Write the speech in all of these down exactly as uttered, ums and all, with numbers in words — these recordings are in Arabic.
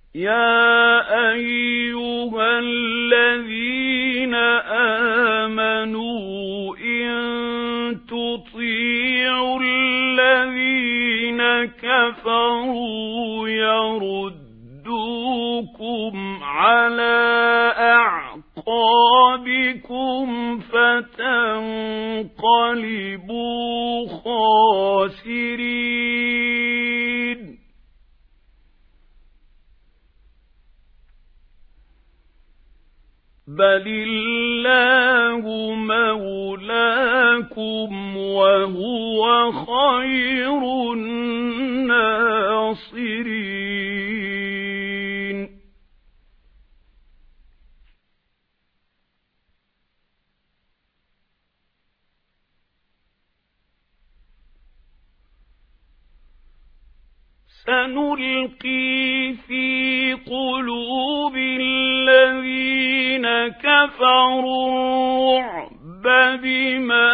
يا أيها الذين آمنوا إن تطيعوا الذين كفروا يردوكم على أعقابكم فتنقلبوا خاسرين بل الله مولاكم وهو خير الناصرين سنلقي في قلوب الذين كفروا الرعب بما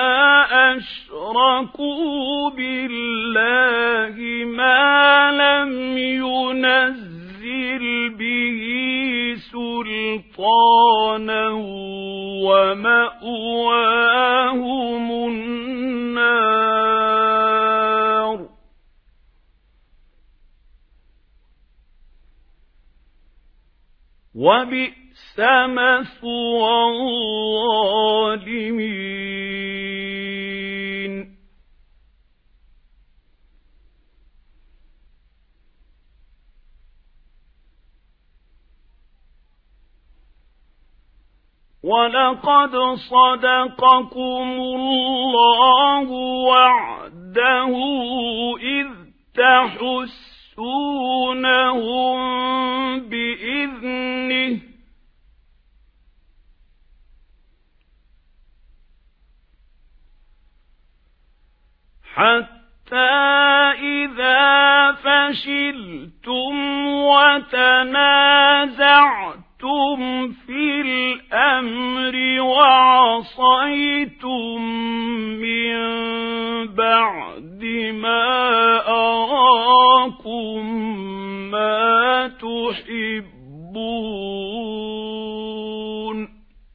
أشركوا بالله ما لم ينزل به سلطانا ومأواهم النار وبئس مثوى الظالمين ولقد صدقكم الله وعده إذ تحسونهم بإذنه حتى إذا فشلتم وتنازعتم في الأمر وعصيتم من بعد ما أراكم ما تحبون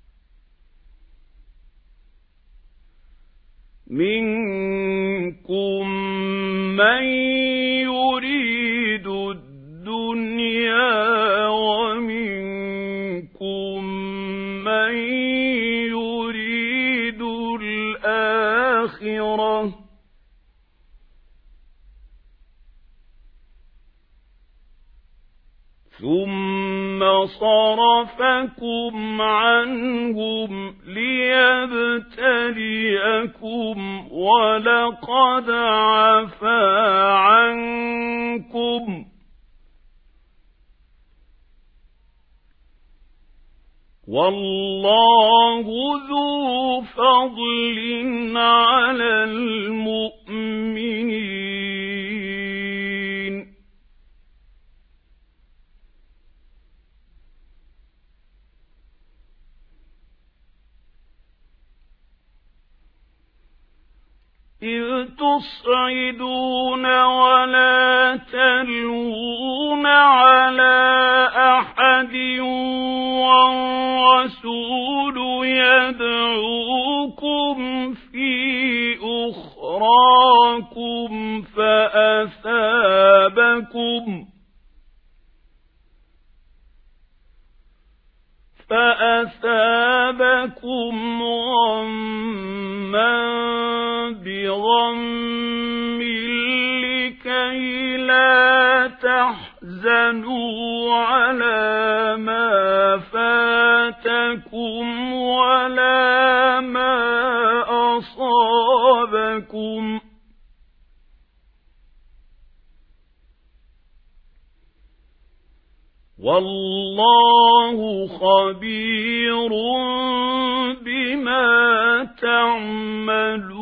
منكم من يريد الدنيا ومنكم من يريد الآخرة ثم صرفكم عنهم ليبتليكم ولقد عفا عنكم والله ذو فضل على المؤمنين إذ تصعدون ولا تلوون على أحد والرسول يدعوكم في أخراكم فأثابكم فأثابكم غمّا بغم لكي لا تحزنوا على ما فاتكم ولا ما أصابكم والله خبير بما تعملون